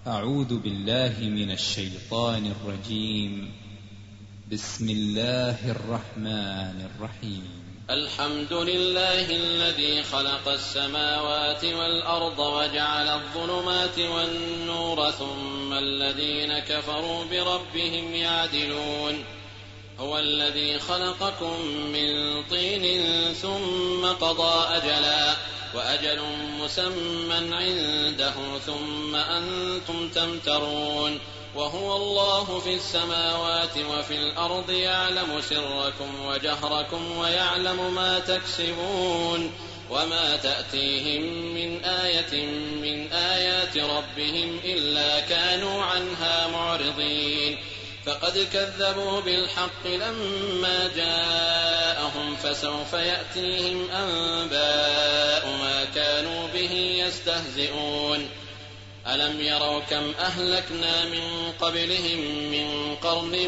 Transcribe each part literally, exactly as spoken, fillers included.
أعوذ بالله من الشيطان الرجيم. بسم الله الرحمن الرحيم. الحمد لله الذي خلق السماوات والأرض وجعل الظلمات والنور ثم الذين كفروا بربهم يعدلون. هو الذي خلقكم من طين ثم قضى أجلا وأجل مسمى عنده ثم أنتم تمترون. وهو الله في السماوات وفي الأرض يعلم سركم وجهركم ويعلم ما تكسبون. وما تأتيهم من آية من آيات ربهم إلا كانوا عنها معرضين. فقد كذبوا بالحق لما جاءهم فسوف يأتيهم أنباء ما كانوا به يستهزئون. ألم يروا كم أهلكنا من قبلهم من قرن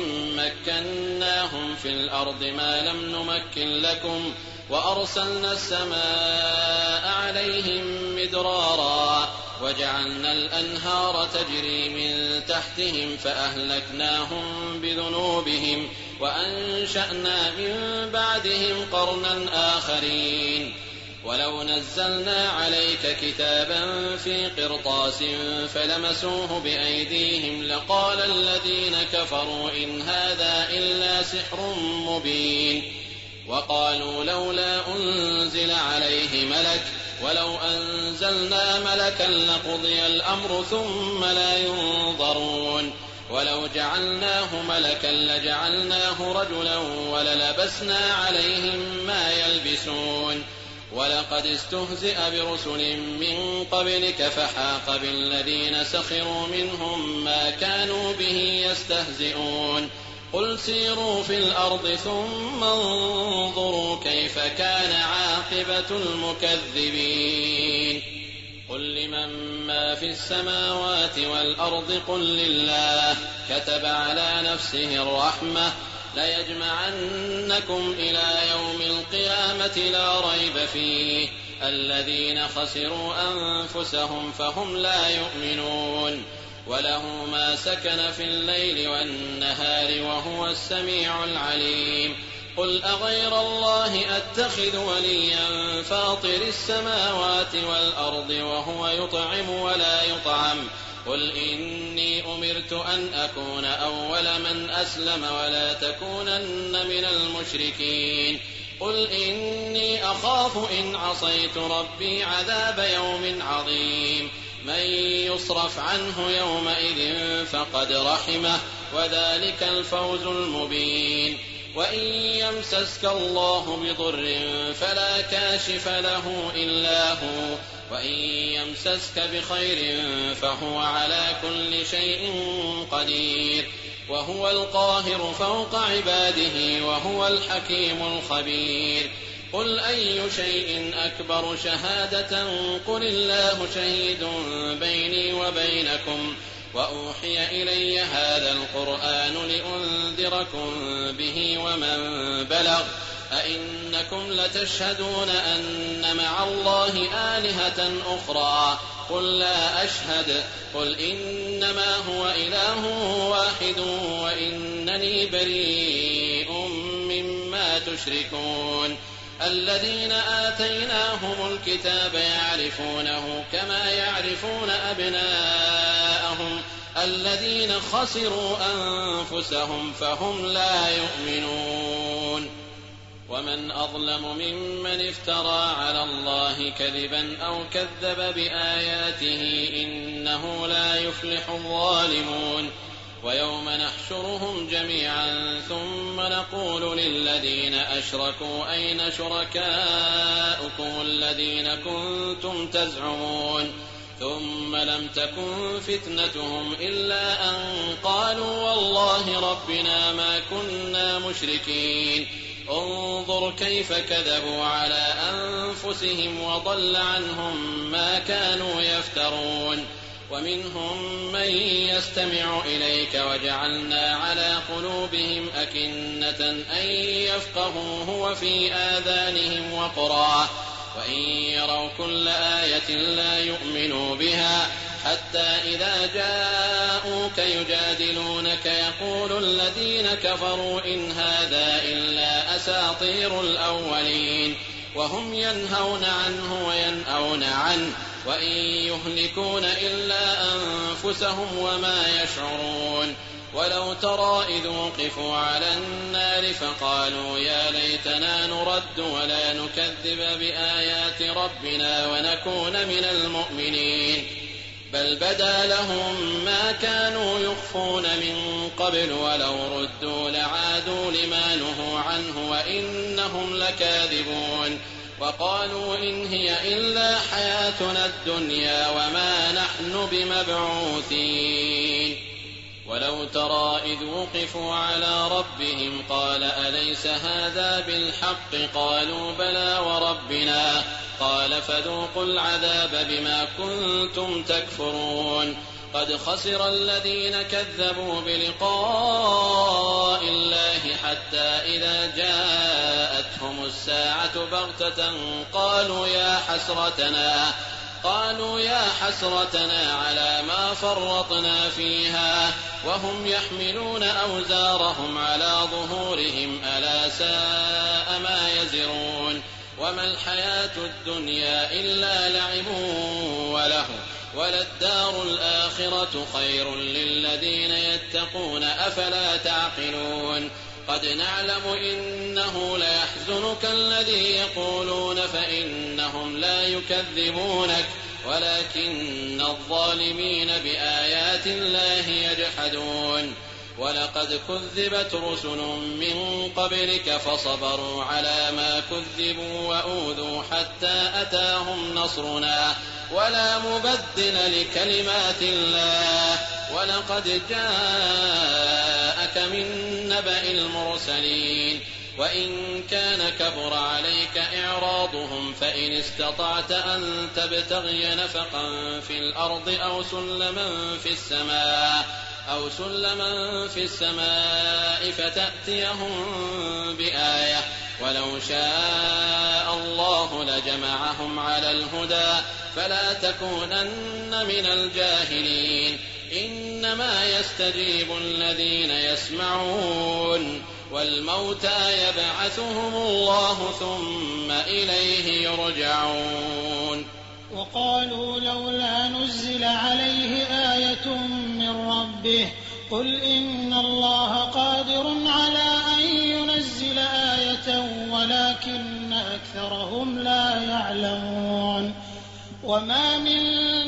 مكناهم في الأرض ما لم نمكن لكم وأرسلنا السماء عليهم مدرارا وجعلنا الأنهار تجري من تحتهم فأهلكناهم بذنوبهم وأنشأنا من بعدهم قرنا آخرين. ولو نزلنا عليك كتابا في قرطاس فلمسوه بأيديهم لقال الذين كفروا إن هذا إلا سحر مبين. وقالوا لولا أنزل عليه ملك ولو أنزلنا ملكا لقضي الأمر ثم لا ينظرون. ولو جعلناه ملكا لجعلناه رجلا وللبسنا عليهم ما يلبسون. ولقد استهزئ برسل من قبلك فحاق بالذين سخروا منهم ما كانوا به يستهزئون. قل سيروا في الأرض ثم انظروا كيف كان عاقبة المكذبين. قل لمن ما في السماوات والأرض قل لله كتب على نفسه الرحمة ليجمعنكم إلى يوم القيامة لا ريب فيه الذين خسروا أنفسهم فهم لا يؤمنون. وله ما سكن في الليل والنهار وهو السميع العليم. قل أغير الله أتخذ وليا فاطر السماوات والأرض وهو يطعم ولا يطعم. قل إني أمرت أن أكون أول من أسلم ولا تكونن من المشركين. قل إني أخاف إن عصيت ربي عذاب يوم عظيم. من يصرف عنه يومئذ فقد رحمه وذلك الفوز المبين. وإن يمسسك الله بضر فلا كاشف له إلا هو وإن يمسسك بخير فهو على كل شيء قدير. وهو القاهر فوق عباده وهو الحكيم الخبير. قل أي شيء أكبر شهادة قل الله شهيد بيني وبينكم وأوحي إلي هذا القرآن لأنذركم به ومن بلغ أئنكم لتشهدون أن مع الله آلهة أخرى قل لا أشهد. قل إنما هو إله واحد وإنني بريء مما تشركون. الذين آتيناهم الكتاب يعرفونه كما يعرفون أبناءهم الذين خسروا أنفسهم فهم لا يؤمنون. ومن أظلم ممن افترى على الله كذبا أو كذب بآياته إنه لا يفلح الظالمون. ويوم نحشرهم جميعا ثم نقول للذين أشركوا أين شركاؤكم الذين كنتم تزعمون ثم لم تكن فتنتهم إلا أن قالوا والله ربنا ما كنا مشركين. انظر كيف كذبوا على أنفسهم وضل عنهم ما كانوا يفترون. ومنهم من يستمع إليك وجعلنا على قلوبهم أكنة أن يفقهوه وفي آذانهم وقرا وإن يروا كل آية لا يؤمنوا بها حتى إذا جاءوك يجادلونك يقول الذين كفروا إن هذا إلا أساطير الأولين وهم ينهون عنه وينأون عنه وإن يهلكون إلا أنفسهم وما يشعرون ولو ترى إذ وقفوا على النار فقالوا يا ليتنا نرد ولا نكذب بآيات ربنا ونكون من المؤمنين بل بدا لهم ما كانوا يخفون من قبل ولو ردوا لعادوا لما نهوا عنه وإنهم لكاذبون وقالوا إن هي إلا حياتنا الدنيا وما نحن بمبعوثين ولو ترى إذ وقفوا على ربهم قال أليس هذا بالحق قالوا بلى وربنا قال فذوقوا العذاب بما كنتم تكفرون قد خسر الذين كذبوا بلقاء الله حتى إذا جاءتهم الساعة بغتة قالوا يا حسرتنا قالوا يا حسرتنا على ما فرطنا فيها وهم يحملون أوزارهم على ظهورهم ألا ساء ما يزرون وما الحياة الدنيا إلا لعب وله وللدار الآخرة خير للذين يتقون أفلا تعقلون قد نعلم إنه ليحزنك الذي يقولون فإنهم لا يكذبونك ولكن الظالمين بآيات الله يجحدون ولقد كذبت رسل من قبلك فصبروا على ما كذبوا وأوذوا حتى أتاهم نصرنا ولا مبدل لكلمات الله ولقد جاءك من نبأ المرسلين وإن كان كبر عليك إعراضهم فإن استطعت أن تبتغي نفقا في الأرض أو سلما في السماء أو سلما في السماء فتأتيهم بآية ولو شاء الله لجمعهم على الهدى فلا تكونن من الجاهلين إنما يستجيب الذين يسمعون والموتى يبعثهم الله ثم إليه يرجعون وقالوا لولا نزل عليه آية من ربه قل إن الله قادر على أن ينزل آية ولكن أكثرهم لا يعلمون وما من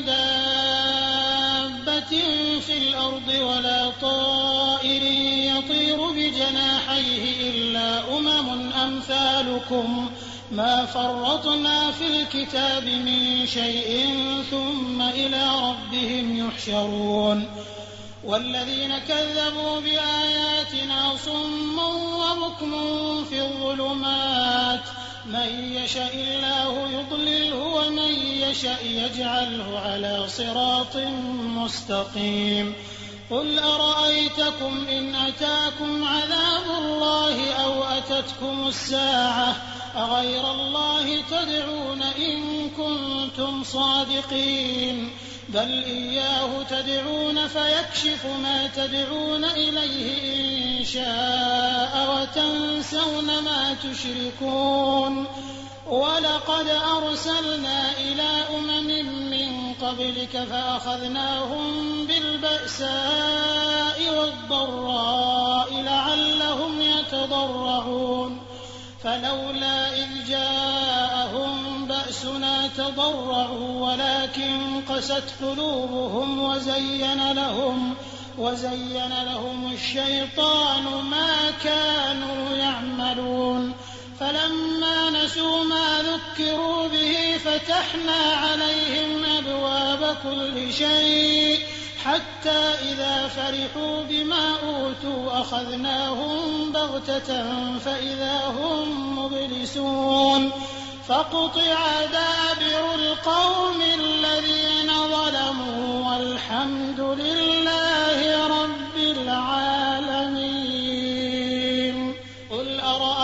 دابة في الأرض ولا طائر يطير بجناحيه إلا أمم أمثالكم ما فرطنا في الكتاب من شيء ثم إلى ربهم يحشرون والذين كذبوا بآياتنا صم وبكم في الظلمات من يشاء الله يضلله ومن يشاء يجعله على صراط مستقيم قل أرأيتكم إن أتاكم عذاب الله أو أتتكم الساعة أغير الله تدعون إن كنتم صادقين بل إياه تدعون فيكشف ما تدعون إليه إن شاء وتنسون ما تشركون ولقد أرسلنا إلى أمم من قبلك فأخذناهم بالبأساء والضراء لعلهم يتضرعون فلولا إذ جاءهم بأسنا تضرعوا ولكن قست قلوبهم وزين لهم وزين لهم الشيطان ما كانوا يعملون فلما نسوا ما ذكروا به فتحنا عليهم أبواب كل شيء حتى إذا فرحوا بما أوتوا أخذناهم بغتة فإذا هم مبلسون فقطع دابر القوم الذين ظلموا والحمد لله رب العالمين قل أرأيتم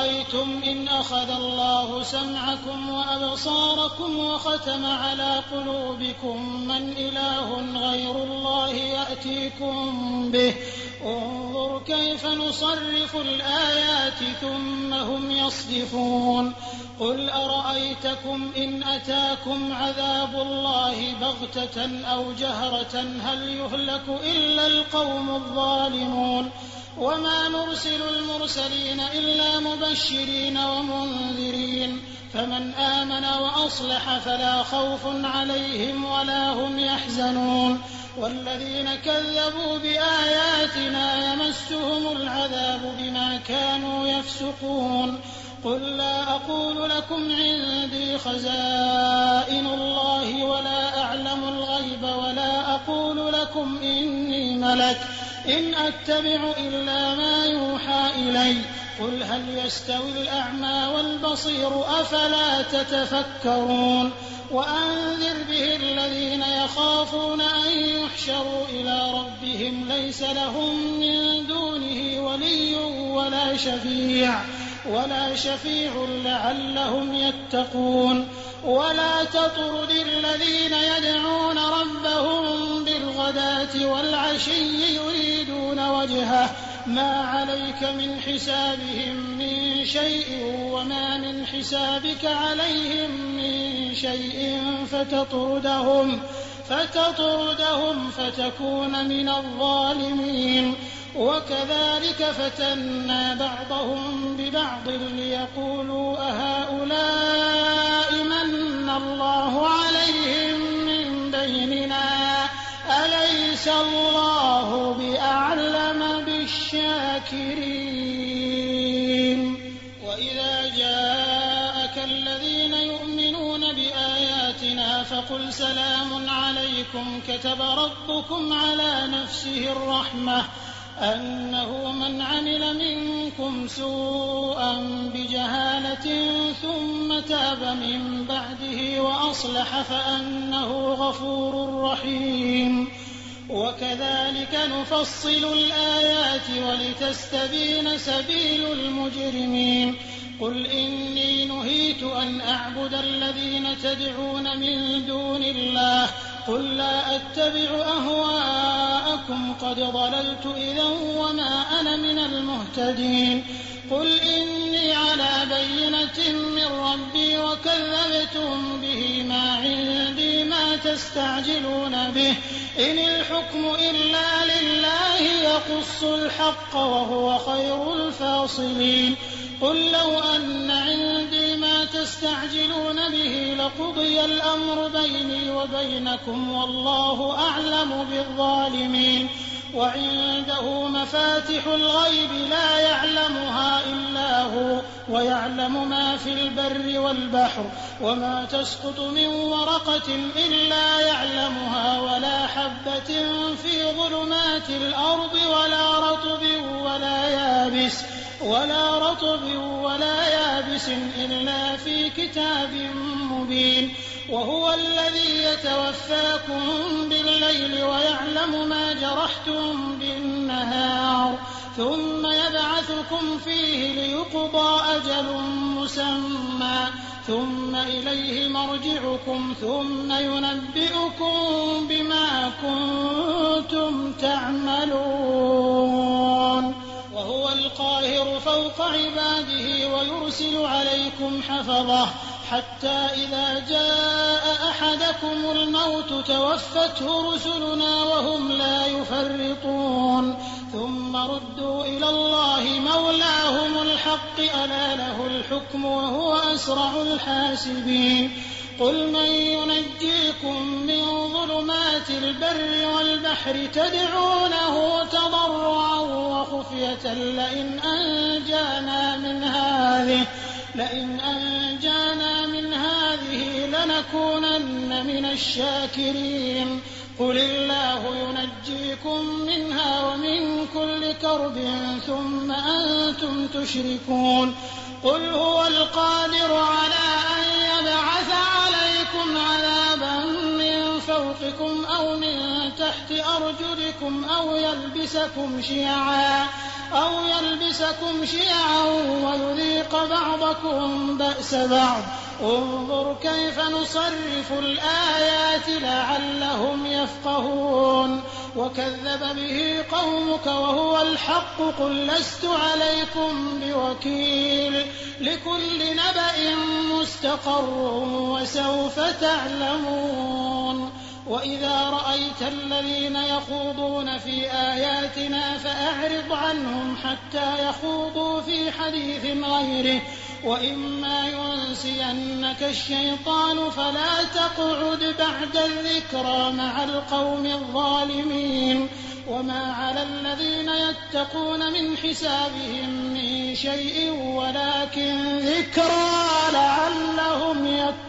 أرأيتم إن أخذ الله سمعكم وأبصاركم وختم على قلوبكم من إله غير الله يأتيكم به انظر كيف نصرف الآيات ثم هم يصدفون قل أرأيتكم إن أتاكم عذاب الله بغتة أو جهرة هل يهلك إلا القوم الظالمون وما نرسل المرسلين إلا مبشرين ومنذرين فمن آمن وأصلح فلا خوف عليهم ولا هم يحزنون والذين كذبوا بآياتنا يمسهم العذاب بما كانوا يفسقون قل لا أقول لكم عندي خزائن الله ولا أعلم الغيب ولا أقول لكم إني ملك إن أتبع إلا ما يوحى إلي قل هل يستوي الأعمى والبصير أفلا تتفكرون وأنذر به الذين يخافون أن يحشروا إلى ربهم ليس لهم من دونه ولي ولا شفيع ولا شفيع لعلهم يتقون ولا تطرد الذين يدعون ربهم بالغداة والعشي يريدون وجهه ما عليك من حسابهم من شيء وما من حسابك عليهم من شيء فتطردهم فتطردهم فتكون من الظالمين وكذلك فتنا بعضهم ببعض ليقولوا أهؤلاء من الله عليهم من بيننا أليس الله بأعلم بالشاكرين وإذا جاءك الذين يؤمنون بآياتنا فقل سلام عليكم كتب ربكم على نفسه الرحمة أنه من عمل منكم سوءا بجهالة ثم تاب من بعده وأصلح فأنه غفور رحيم وكذلك نفصل الآيات ولتستبين سبيل المجرمين قل إني نهيت أن أعبد الذين تدعون من دون الله قل لا أتبع أهواءكم قد ضللت إذا وما أنا من المهتدين قل إني على بينة من ربي وكذبتم به ما عندي ما تستعجلون به إن الحكم إلا لله يقص الحق وهو خير الفاصلين قل لو أن عندي ما تستعجلون به لقضي الأمر بيني وبينكم والله أعلم بالظالمين وعنده مفاتح الغيب لا يعلمها إلا هو ويعلم ما في البر والبحر وما تسقط من ورقة إلا يعلمها ولا حبة في ظلمات الأرض ولا رطب ولا يابس ولا رطب ولا يابس إلا في كتاب مبين وهو الذي يتوفاكم بالليل ويعلم ما جرحتم بالنهار ثم يبعثكم فيه ليقضى أجل مسمى ثم إليه مرجعكم ثم ينبئكم بما كنتم تعملون وهو القاهر فوق عباده ويرسل عليكم حفظه حتى إذا جاء أحدكم الموت توفته رسلنا وهم لا يفرطون ثم ردوا إلى الله مولاهم الحق ألا له الحكم وهو أسرع الحاسبين قل من ينجيكم من ظلمات البر والبحر تدعونه تضرعا وخفية لئن أنجانا من هذه لئن أنجانا من هذه لنكونن من الشاكرين قل الله ينجيكم منها ومن كل كرب ثم أنتم تشركون قل هو القادر على أن يبعث عليكم عذابا من فوقكم أو من تحت أرجلكم أو يلبسكم شيعا أو يلبسكم شيعا ويذيق بعضكم بأس بعض انظر كيف نصرف الآيات لعلهم يفقهون وكذب به قومك وهو الحق قل لست عليكم بوكيل لكل نبأ مستقر وسوف تعلمون وإذا رأيت الذين يخوضون في آياتنا فأعرض عنهم حتى يخوضوا في حديث غيره وإما ينسينك الشيطان فلا تقعد بعد الذكرى مع القوم الظالمين وما على الذين يتقون من حسابهم من شيء ولكن ذكرى لعلهم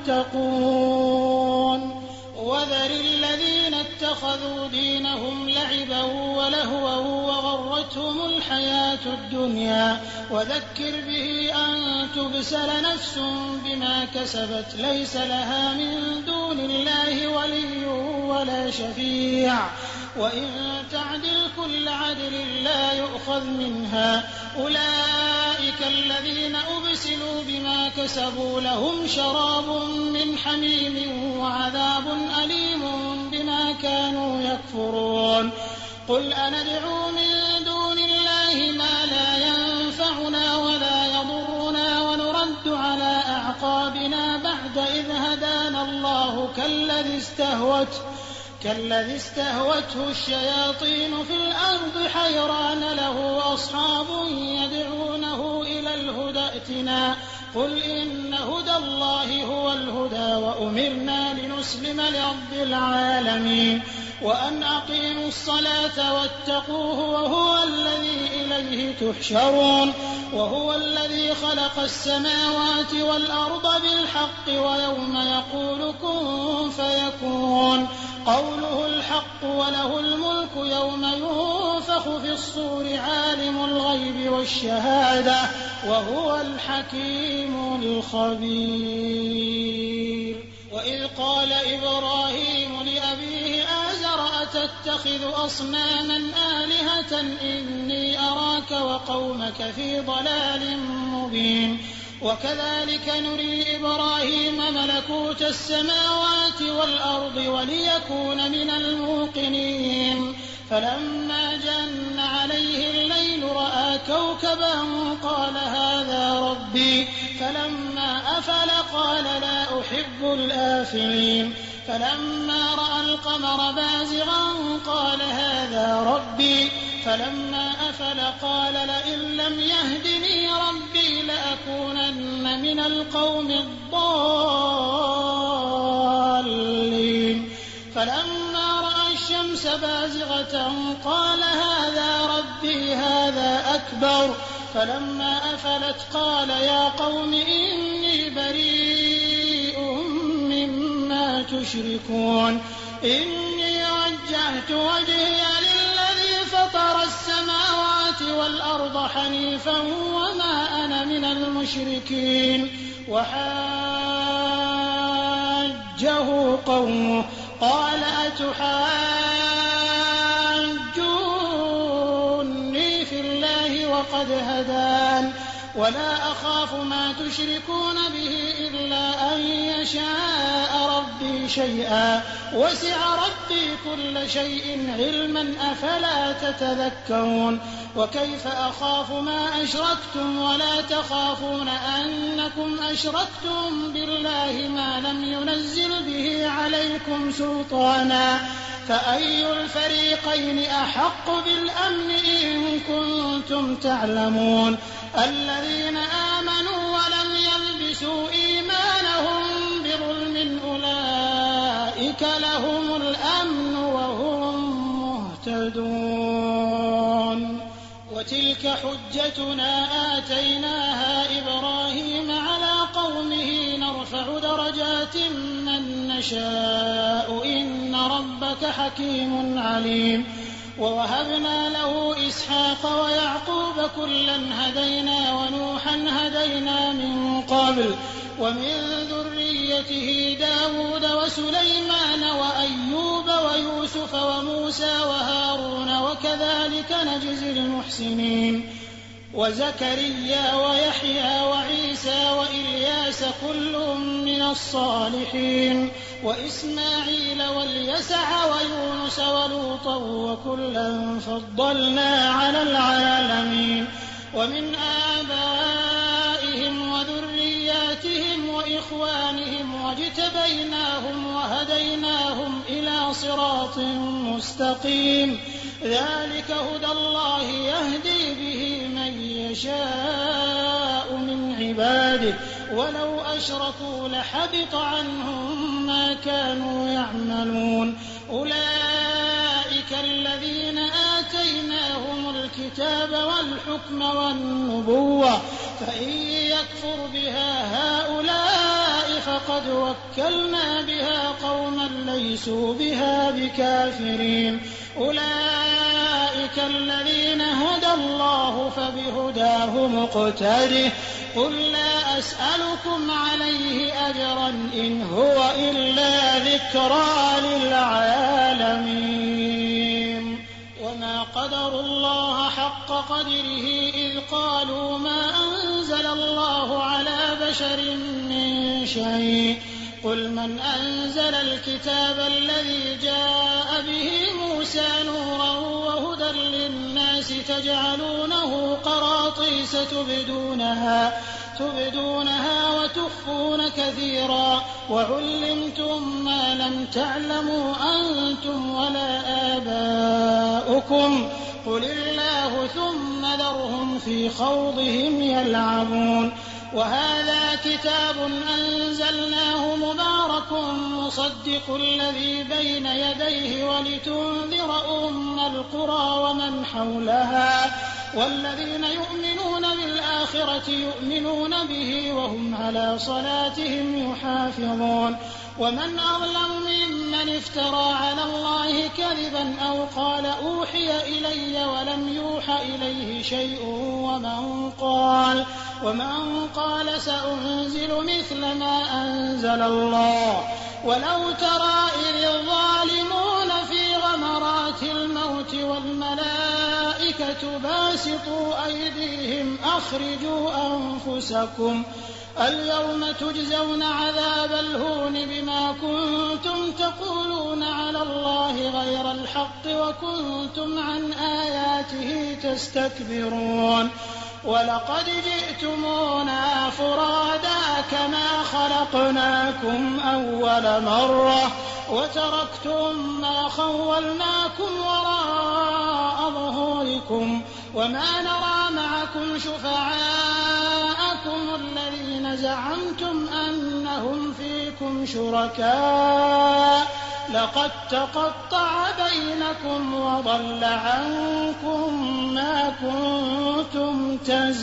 يتقون وذر الذين اتخذوا دينهم لعبا ولهوا وغرتهم الحياة الدنيا وذكر به أن تبسل نفس بما كسبت ليس لها من دون الله ولي ولا شفيع وإن تعدل كل عدل لا يؤخذ منها أولئك الذين أبسلوا بما كسبوا لهم شراب من حميم وعذاب أليم بما كانوا يكفرون قل أندعو من دون الله ما لا ينفعنا ولا يضرنا ونرد على أعقابنا بعد إذ هدانا الله كالذي استهوته كالذي استهوته الشياطين في الأرض حيران له أصحاب يدعونه إلى الهدى ائتنا قل إن هدى الله هو الهدى وأمرنا لنسلم لرب العالمين وأن أقيموا الصلاة واتقوه وهو الذي إليه تحشرون وهو الذي خلق السماوات والأرض بالحق ويوم يقول كن فيكون قوله الحق وله الملك يوم ينفخ في الصور عالم الغيب والشهادة وهو الحكيم الخبير وإذ قال إبراهيم لأبيه آزر أتتخذ أصناما آلهة إني أراك وقومك في ضلال مبين وكذلك نري إبراهيم ملكوت السماوات والأرض وليكون من الموقنين فلما جن عليه الليل رأى كوكبا قال هذا ربي فلما أفل قال لا أحب الآفلين فلما رأى القمر بازغا قال هذا ربي فلما أفل قال لئن لم يهدني ربي لأكونن من القوم الضالين فلما رأى الشمس بازغة قال هذا ربي هذا أكبر فلما أفلت قال يا قوم إني بريء مما تشركون إني وجهت وجهي للذي فطر السماوات والأرض حنيفا وما أنا من المشركين وحاجه قومه قال أتحاجوني في الله وقد هدان ولا أخاف ما تشركون به إلا أن يشاء ربي شيئا وسع ربي كل شيء علما أفلا تتذكرون وكيف أخاف ما أشركتم ولا تخافون أنكم أشركتم بالله ما لم ينزل به عليكم سلطانا فأي الفريقين أحق بالأمن إن كنتم تعلمون الذين آمنوا ولم يلبسوا إيمانهم بظلم أولئك لهم الأمن وهم مهتدون وتلك حجتنا آتيناها إبراهيم على قومه نرفع درجات من نشاء إن ربك حكيم عليم ووهبنا له إسحاق ويعقوب كلا هدينا ونوحا هدينا من قبل ومن ذريته داود وسليمان وأيوب ويوسف وموسى وهارون وكذلك نجزي المحسنين وزكريا ويحيى وعيسى وإلياس كل من الصالحين وإسماعيل واليسع ويونس ولوطا وكلا فضلنا على العالمين ومن آبائهم وذرياتهم وإخوانهم واجتبيناهم وهديناهم إلى صراط مستقيم ذلك هدى الله يهدي به من يشاء من عباده ولو أشركوا لحبط عنهم ما كانوا يعملون أولئك الذين آتيناهم الكتاب والحكم والنبوة فإن يكفر بها هؤلاء فقد وكلنا بها قوما ليسوا بها بكافرين أولئك الذين هدى الله فبهداه مقتده قل لا أسألكم عليه أجرا إن هو إلا ذكرى للعالمين وما قدروا الله حق قدره إذ قالوا ما أنزل الله على بشر من شيء قل من أنزل الكتاب الذي جاء به موسى نورا وهدى للناس تجعلونه قراطيس تبدونها تبدونها وتخفون كثيرا وعلمتم ما لم تعلموا أنتم ولا آباؤكم قل الله ثم ذرهم في خوضهم يلعبون وهذا كتاب أنزلناه مبارك مصدق الذي بين يديه ولتنذر أم القرى ومن حولها والذين يؤمنون بالآخرة يؤمنون به وهم على صلاتهم يحافظون ومن أظلم ممن افترى على الله كذبا أو قال أوحي إلي ولم يوحى إليه شيء ومن قال ومن قال سأنزل مثل ما أنزل الله ولو ترى إذ الظالمون في غمرات الموت والملائكة باسطوا أيديهم أخرجوا أنفسكم اليوم تجزون عذاب الهون بما كنتم تقولون على الله غير الحق وكنتم عن آياته تستكبرون ولقد جئتمونا فرادا كما خلقناكم أول مرة وتركتم ما خولناكم وراء ظهوركم وما نرى معكم شفعاءكم الذين زعمتم أنهم فيكم شركاء لقد تقطع بينكم وضل عنكم ما كنتم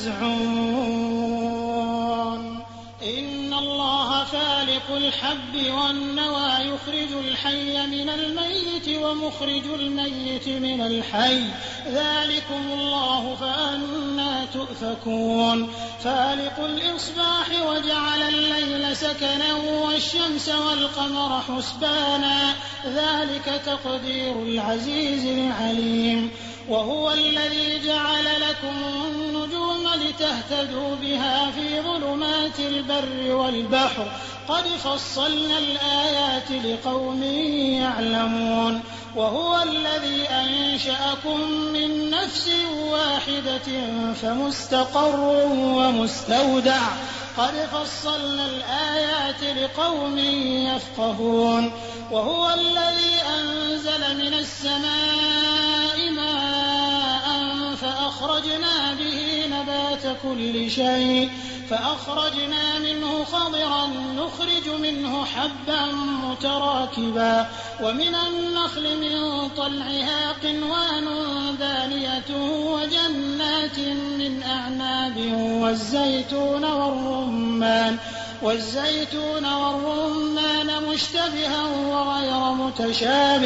تزعمون إن الله فالق الحب والنوى يخرج الحي من الميت ومخرج الميت من الحي ذلكم الله فأنى تؤفكون فالق الإصباح وجعل الليل سكنا والشمس والقمر حسبانا ذلك تقدير العزيز العليم وهو الذي جعل لكم النجوم لتهتدوا بها في ظلمات البر والبحر قد فصلنا الآيات لقوم يعلمون وهو الذي أنشأكم من نفس واحدة فمستقر ومستودع قد فصلنا الآيات لقوم يفقهون وهو الذي أنزل من السماء ماء فأخرجنا به نبات كل شيء فأخرجنا منه خضرا نخرج منه حبا متراكبا ومن النخل من طلعها قنوان دانية وجنات من أعناب والزيتون والرمان والزيتون والرمان مشتبها وغير متشابه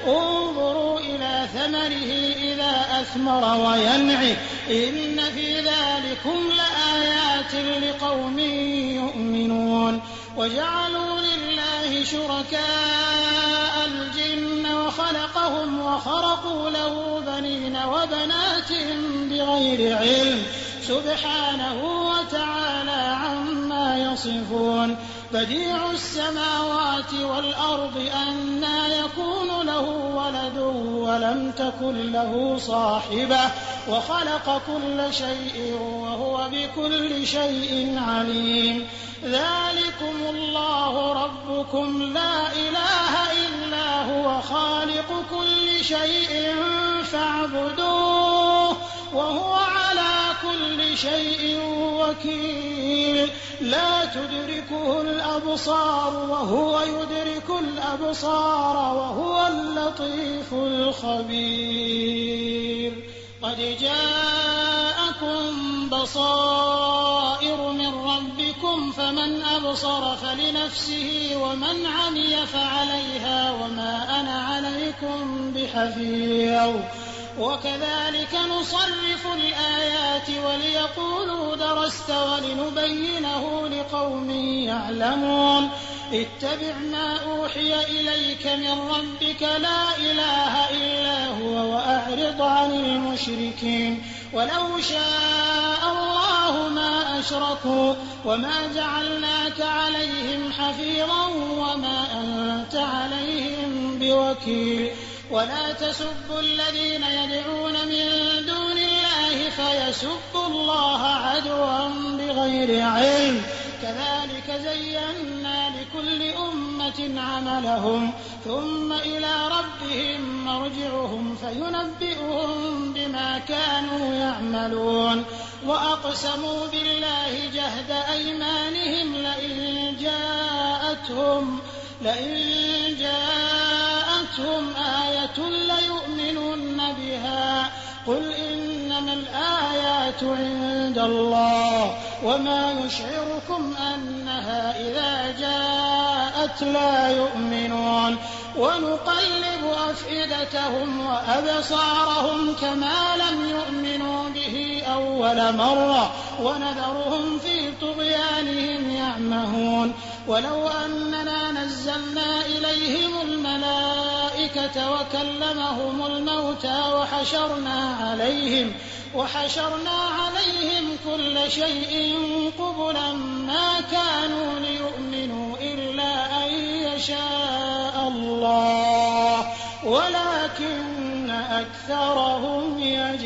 انظروا إلى ثمره إذا أثمر وينعي إن في ذلكم لآيات لقوم يؤمنون وجعلوا لله شركاء الجن وخلقهم وخرقوا له بنين وبنات بغير علم سبحانه وتعالى عما يصفون بديع السماوات والأرض أنى يكون له ولد ولم تكن له صاحبة وخلق كل شيء وهو بكل شيء عليم ذلكم الله ربكم لا إله إلا هو خالق كل شيء فاعبدوه وهو على كل شيء وكيل لا تدركه الأبصار وهو يدرك الأبصار وهو اللطيف الخبير قد جاءكم بصائر من ربكم فمن أبصر فلنفسه ومن عمي فعليها وما أنا عليكم بحفيظ وكذلك نصرف الآيات وليقولوا درست ولنبينه لقوم يعلمون اتبع ما أوحي إليك من ربك لا إله إلا هو وأعرض عن المشركين ولو شاء الله ما أشركوا وما جعلناك عليهم حفيظا وما أنت عليهم بوكيل ولا تسبوا الذين يدعون من دون الله فيسبوا الله عدوا بغير علم كذلك زينا لكل أمة عملهم ثم إلى ربهم مرجعهم فينبئهم بما كانوا يعملون وأقسموا بالله جهد أيمانهم لئن جاءتهم لئن جاءتهم آية ليؤمنن بها قل إنما الآيات عند الله وما يشعركم أنها إذا جاءت لا يؤمنون ونقلب أفئدتهم وأبصارهم كما لم يؤمنوا به أول مرة ونذرهم في طغيانهم يعمهون ولو أننا نزلنا إليهم الملائكة وكلمهم الموتى وحشرنا عليهم وحشرنا عليهم كل شيء قبلا ما كانوا ليؤمنوا إلا أن يشاء الله ولكن أكثرهم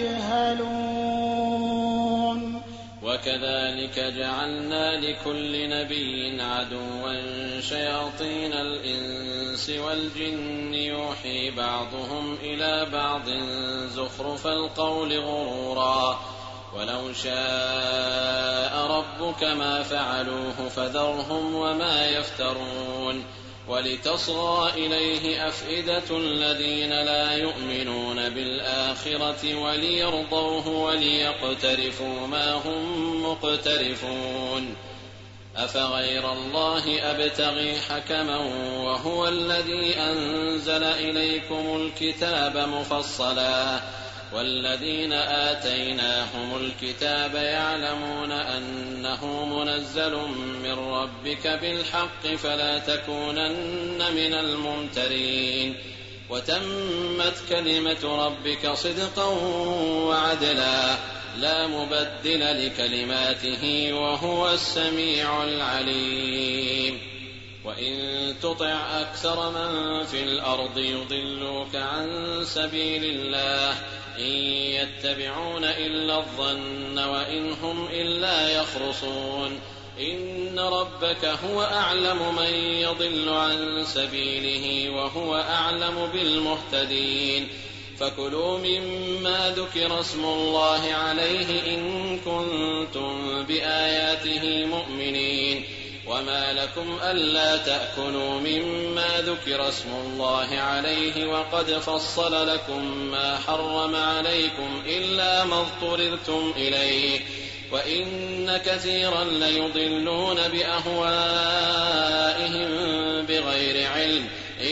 يجهلون وكذلك جعلنا لكل نبي عدوا شياطين الإنس والجن يوحي بعضهم إلى بعض زخرف القول غرورا ولو شاء ربك ما فعلوه فذرهم وما يفترون ولتصغى إليه أفئدة الذين لا يؤمنون بالآخرة وليرضوه وليقترفوا ما هم مقترفون أفغير الله أبتغي حكما وهو الذي أنزل إليكم الكتاب مفصلا والذين آتيناهم الكتاب يعلمون أنه منزل من ربك بالحق فلا تكونن من الممترين وتمت كلمة ربك صدقا وعدلا لا مبدل لكلماته وهو السميع العليم وإن تطع أكثر من في الأرض يضلوك عن سبيل الله إن يتبعون إلا الظن وإن هم إلا يخرصون إن ربك هو أعلم من يضل عن سبيله وهو أعلم بالمهتدين فكلوا مما ذكر اسم الله عليه إن كنتم بآياته مؤمنين وما لكم ألا تأكلوا مما ذكر اسم الله عليه وقد فصل لكم ما حرم عليكم إلا ما اضطررتم إليه وإن كثيرا ليضلون بأهوائهم بغير علم إن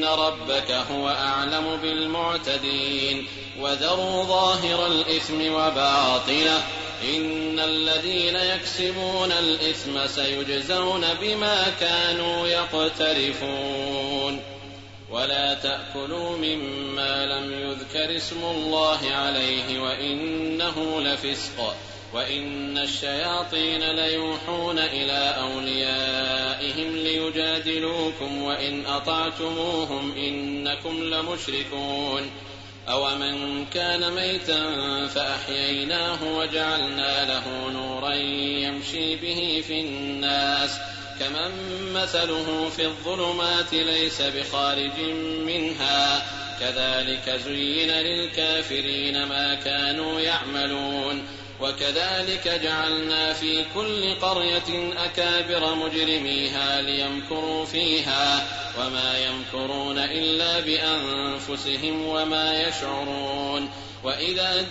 إن ربك هو أعلم بالمعتدين وذروا ظاهر الإثم وباطنه إن الذين يكسبون الإثم سيجزون بما كانوا يقترفون ولا تأكلوا مما لم يذكر اسم الله عليه وإنه لفسق وإن الشياطين ليوحون إلى أوليائهم ليجادلوكم وإن أطعتموهم إنكم لمشركون أومن كان ميتا فأحييناه وجعلنا له نورا يمشي به في الناس كمن مثله في الظلمات ليس بخارج منها كذلك زين للكافرين ما كانوا يعملون وكذلك جعلنا في كل قرية أكابر مجرميها ليمكروا فيها وما يمكرون إلا بأنفسهم وما يشعرون وإذا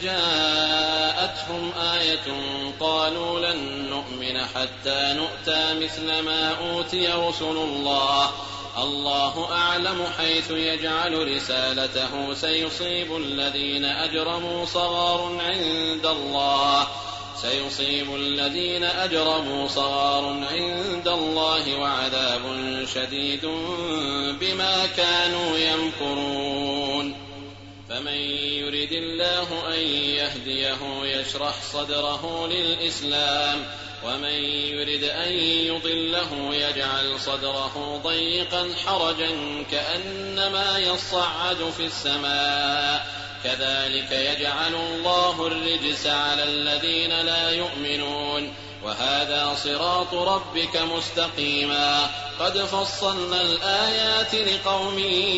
جاءتهم آية قالوا لن نؤمن حتى نؤتى مثل ما أوتي رسل الله الله أعلم حيث يجعل رسالته سيصيب الذين أجرموا صغار عند الله سيصيب الذين أجرموا صغار عند الله وعذاب شديد بما كانوا يمكرون فمن يرد الله أن يهديه يشرح صدره للإسلام ومن يرد أن يضله يجعل صدره ضيقا حرجا كأنما يصعد في السماء كذلك يجعل الله الرجس على الذين لا يؤمنون وهذا صراط ربك مستقيما قد فصلنا الآيات لقوم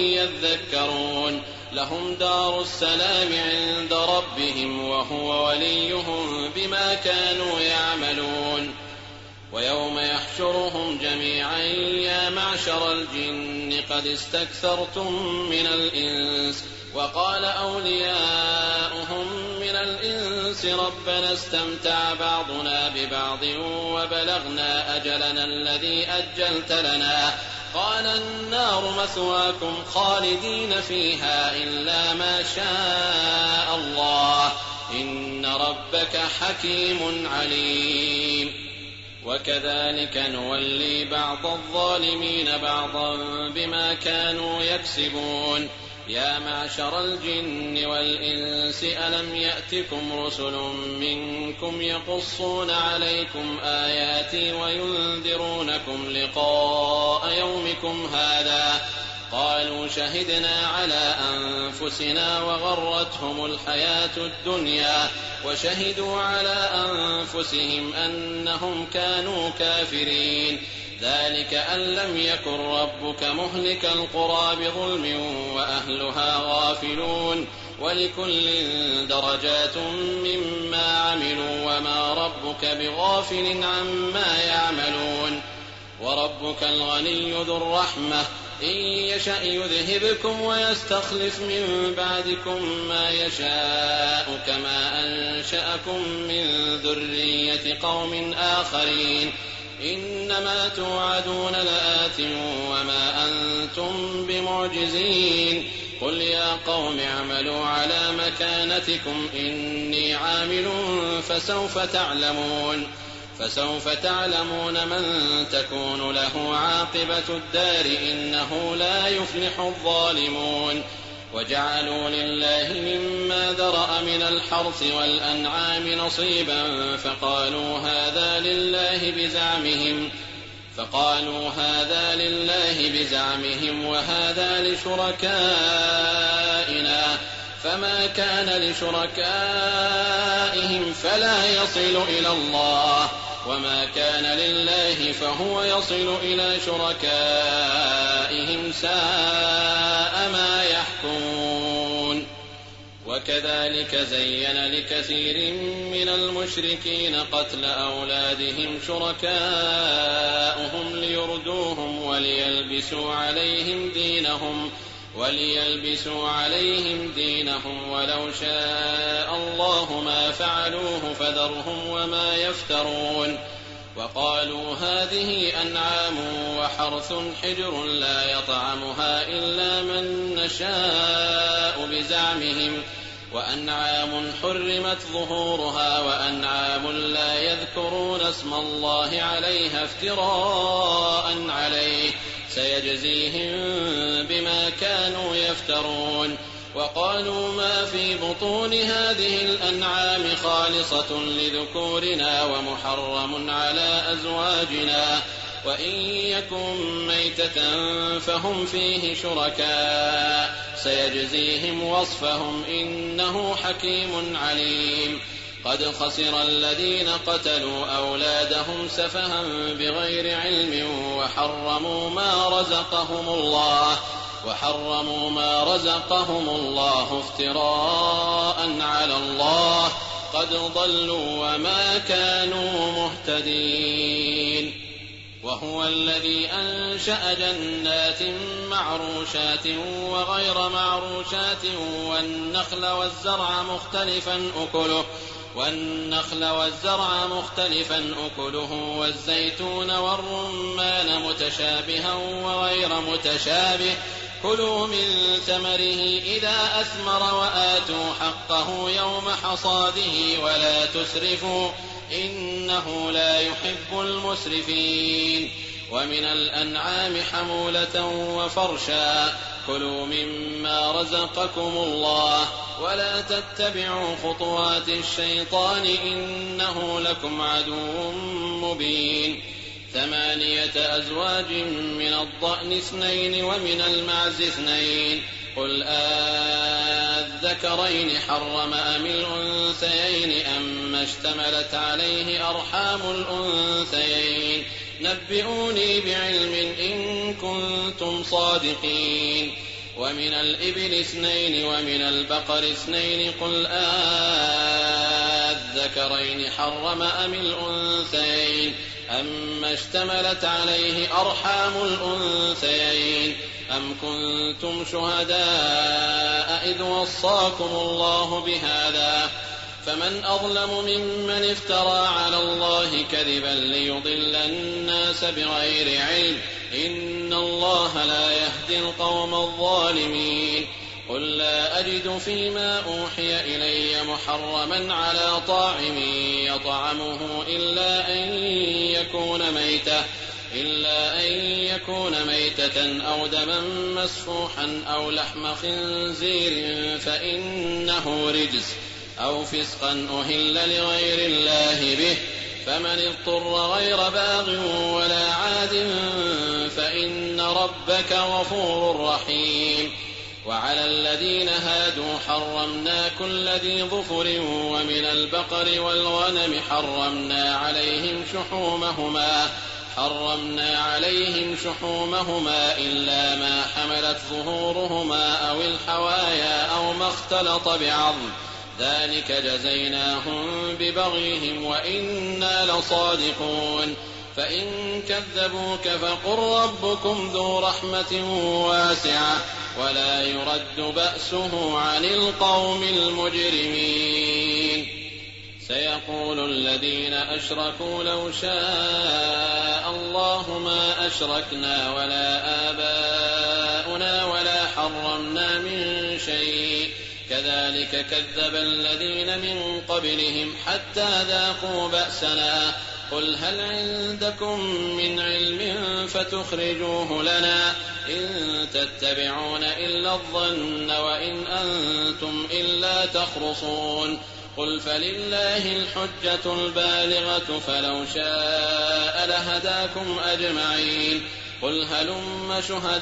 يذكرون لهم دار السلام عند ربهم وهو وليهم بما كانوا يعملون ويوم يحشرهم جميعا يا معشر الجن قد استكثرتم من الإنس وقال أولياؤهم من الإنس ربنا استمتع بعضنا ببعض وبلغنا أجلنا الذي أجلت لنا قال النار مثواكم خالدين فيها إلا ما شاء الله إن ربك حكيم عليم وكذلك نولي بعض الظالمين بعضا بما كانوا يكسبون يا معشر الجن والإنس ألم يأتكم رسل منكم يقصون عليكم آياتي وينذرونكم لقاء يومكم هذا قالوا شهدنا على أنفسنا وغرتهم الحياة الدنيا وشهدوا على أنفسهم أنهم كانوا كافرين ذلك أن لم يكن ربك مهلك القرى بظلم وأهلها غافلون ولكل درجات مما عملوا وما ربك بغافل عما يعملون وربك الغني ذو الرحمة إن يشأ يذهبكم ويستخلف من بعدكم ما يشاء كما أنشأكم من ذرية قوم آخرين إنما توعدون لآت وما أنتم بمعجزين قل يا قوم اعملوا على مكانتكم إني عامل فسوف تعلمون فسوف تعلمون من تكون له عاقبة الدار إنه لا يفلح الظالمون وجعلوا لله مما ذرأ من الحرث والأنعام نصيبا فقالوا هذا لله بزعمهم فقالوا هذا لله بزعمهم وهذا لشركائنا فما كان لشركائهم فلا يصل إلى الله وما كان لله فهو يصل إلى شركائهم ساء ما يحكمون وكذلك زين لكثير من المشركين قتل أولادهم شركاؤهم ليردوهم وليلبسوا عليهم دينهم وليلبسوا عليهم دينهم ولو شاء الله ما فعلوه فذرهم وما يفترون وقالوا هذه أنعام وحرث حجر لا يطعمها إلا من نشاء بزعمهم وأنعام حرمت ظهورها وأنعام لا يذكرون اسم الله عليها افتراء عليه سيجزيهم بما كانوا يفترون. وقالوا ما في بطون هذه الأنعام خالصة لذكورنا ومحرم على أزواجنا وإن يكن ميتة فهم فيه شركاء سيجزيهم وصفهم إنه حكيم عليم. قد خسر الذين قتلوا أولادهم سفها بغير علم وحرموا ما رزقهم الله وحرموا ما رزقهم الله افتراء على الله قد ضلوا وما كانوا مهتدين. وهو الذي أنشأ جنات معروشات وغير معروشات والنخل والزرع مختلفا أكله والنخل والزرع مختلفا أكله والزيتون والرمان متشابها وغير متشابه كلوا من ثمره إذا أثمر وآتوا حقه يوم حصاده ولا تسرفوا إنه لا يحب المسرفين. ومن الأنعام حمولة وفرشا كلوا مما رزقكم الله ولا تتبعوا خطوات الشيطان إنه لكم عدو مبين. ثمانية أزواج من الضأن اثنين ومن المعز اثنين قل آذكرين حرم أم الأنثيين أم اشتملت عليه أرحام الأنثيين نبئوني بعلم إن كنتم صادقين. ومن الإبل اثنين ومن البقر اثنين قل آذكرين حرم أم الأنثيين أم اشتملت عليه أرحام الأنثيين أم كنتم شهداء إذ وصاكم الله بهذا فمن أظلم ممن افترى على الله كذبا ليضل الناس بغير علم إن الله لا يهدي القوم الظالمين. قل لا أجد فيما أوحي إلي محرما على طاعم يطعمه إلا أن يكون ميتة إلا أن يكون ميتة أو دما مسفوحا أو لحم خنزير فإنه رجس أو فسقا أهل لغير الله به فمن اضطر غير باغ ولا عاد فإن ربك غفور رحيم. وعلى الذين هادوا حرمنا كل ذي ظفر ومن البقر والغنم حرمنا عليهم شحومهما حرمنا عليهم شحومهما إلا ما حملت ظهورهما أو الحوايا أو ما اختلط بعظم ذلك جزيناهم ببغيهم وإنا لصادقون. فإن كذبوك فقل ربكم ذو رحمة واسعة ولا يرد بأسه عن القوم المجرمين. سيقول الذين أشركوا لو شاء الله ما أشركنا ولا آباؤنا ولا حرمنا من شيء كذلك كذب الذين من قبلهم حتى ذاقوا بأسنا قل هل عندكم من علم فتخرجوه لنا إن تتبعون إلا الظن وإن أنتم إلا تخرصون. قل فلله الحجة البالغة فلو شاء لهداكم أجمعين. قل هلم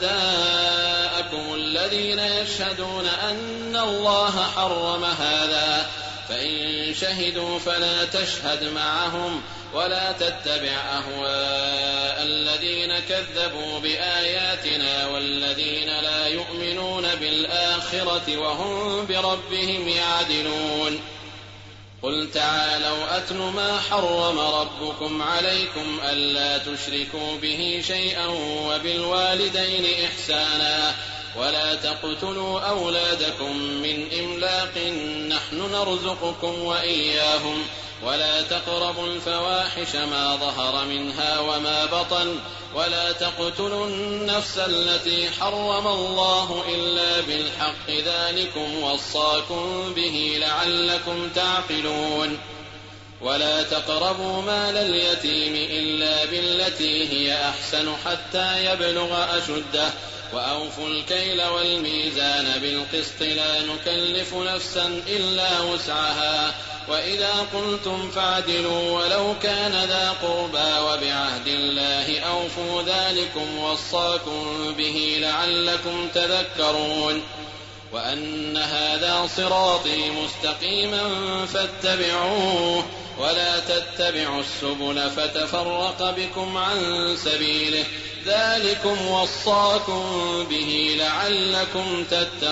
شهداءكم الذين يشهدون أن الله حرم هذا فإن شهدوا فلا تشهد معهم ولا تتبع أهواء الذين كذبوا بآياتنا والذين لا يؤمنون بالآخرة وهم بربهم يعدلون. قل تعالوا أتل ما حرم ربكم عليكم ألا تشركوا به شيئا وبالوالدين إحسانا ولا تقتلوا أولادكم من إملاق نحن نرزقكم وإياهم ولا تقربوا الفواحش ما ظهر منها وما بطن ولا تقتلوا النفس التي حرم الله إلا بالحق ذلكم وصاكم به لعلكم تعقلون ولا تقربوا مال اليتيم إلا بالتي هي أحسن حتى يبلغ أشده وأوفوا الكيل والميزان بالقسط لا نكلف نفسا إلا وسعها وإذا قلتم فاعدلوا ولو كان ذا قربى وبعهد الله أوفوا ذلكم وصاكم به لعلكم تذكرون وأن هذا صراطي مستقيما فاتبعوه ولا تتبعوا السبل فتفرق بكم عن سبيله ذلكم وصاكم به لعلكم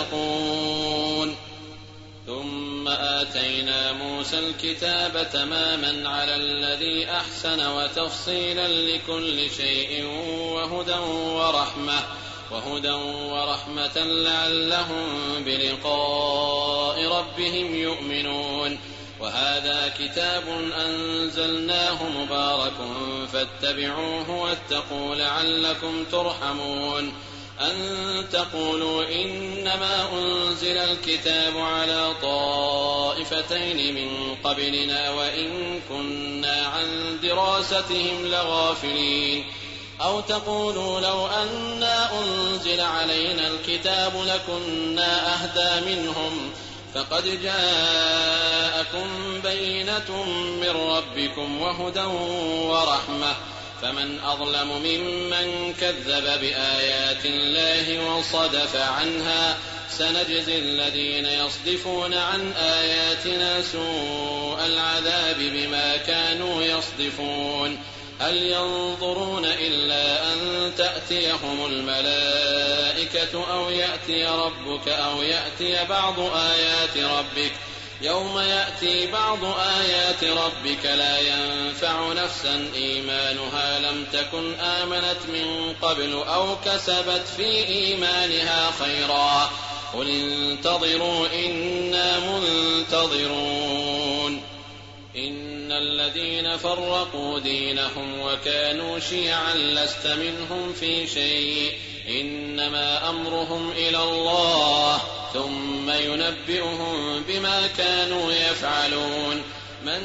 تتقون ثم آتينا موسى الكتاب تماما على الذي أحسن وتفصيلا لكل شيء وهدى ورحمة وهدى ورحمة لعلهم بلقاء ربهم يؤمنون وهذا كتاب أنزلناه مبارك فاتبعوه واتقوا لعلكم ترحمون أن تقولوا إنما أنزل الكتاب على طائفتين من قبلنا وإن كنا عن دراستهم لغافلين أو تقولوا لو أنا أنزل علينا الكتاب لكنا أهدى منهم فقد جاءكم بينة من ربكم وهدى ورحمة فمن أظلم ممن كذب بآيات الله وصدف عنها سنجزي الذين يصدفون عن آياتنا سوء العذاب بما كانوا يصدفون هل ينظرون إلا أن تأتيهم الملائكة أو يأتي ربك أو يأتي بعض آيات ربك يوم يأتي بعض آيات ربك لا ينفع نفسا إيمانها لم تكن آمنت من قبل أو كسبت في إيمانها خيرا قل انتظروا إنا منتظرون إن الذين فرقوا دينهم وكانوا شيعا لست منهم في شيء إنما أمرهم إلى الله ثم ينبئهم بما كانوا يفعلون من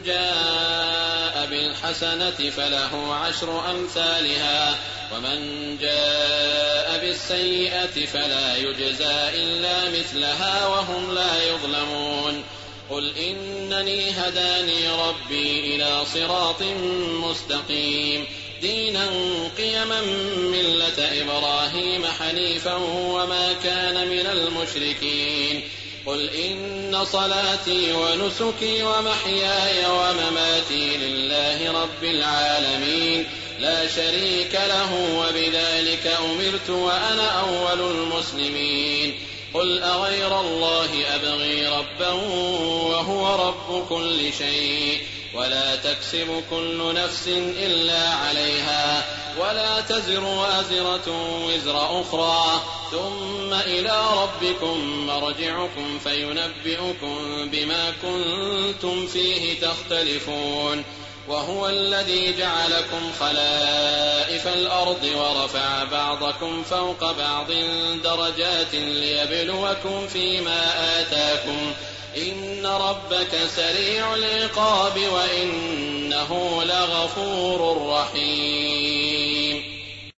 جاء بالحسنة فله عشر أمثالها ومن جاء بالسيئة فلا يجزى إلا مثلها وهم لا يظلمون قل إنني هداني ربي إلى صراط مستقيم دينا قيما ملة إبراهيم حنيفا وما كان من المشركين قل إن صلاتي ونسكي ومحياي ومماتي لله رب العالمين لا شريك له وبذلك أمرت وأنا أول المسلمين قل أغير الله أبغي ربا وهو رب كل شيء ولا تكسب كل نفس إلا عليها ولا تزر وازرة وزر أخرى ثم إلى ربكم مرجعكم فينبئكم بما كنتم فيه تختلفون وهو الذي جعلكم خلائف الأرض ورفع بعضكم فوق بعض درجات ليبلوكم فيما آتاكم إن ربك سريع العقاب وإنه لغفور رحيم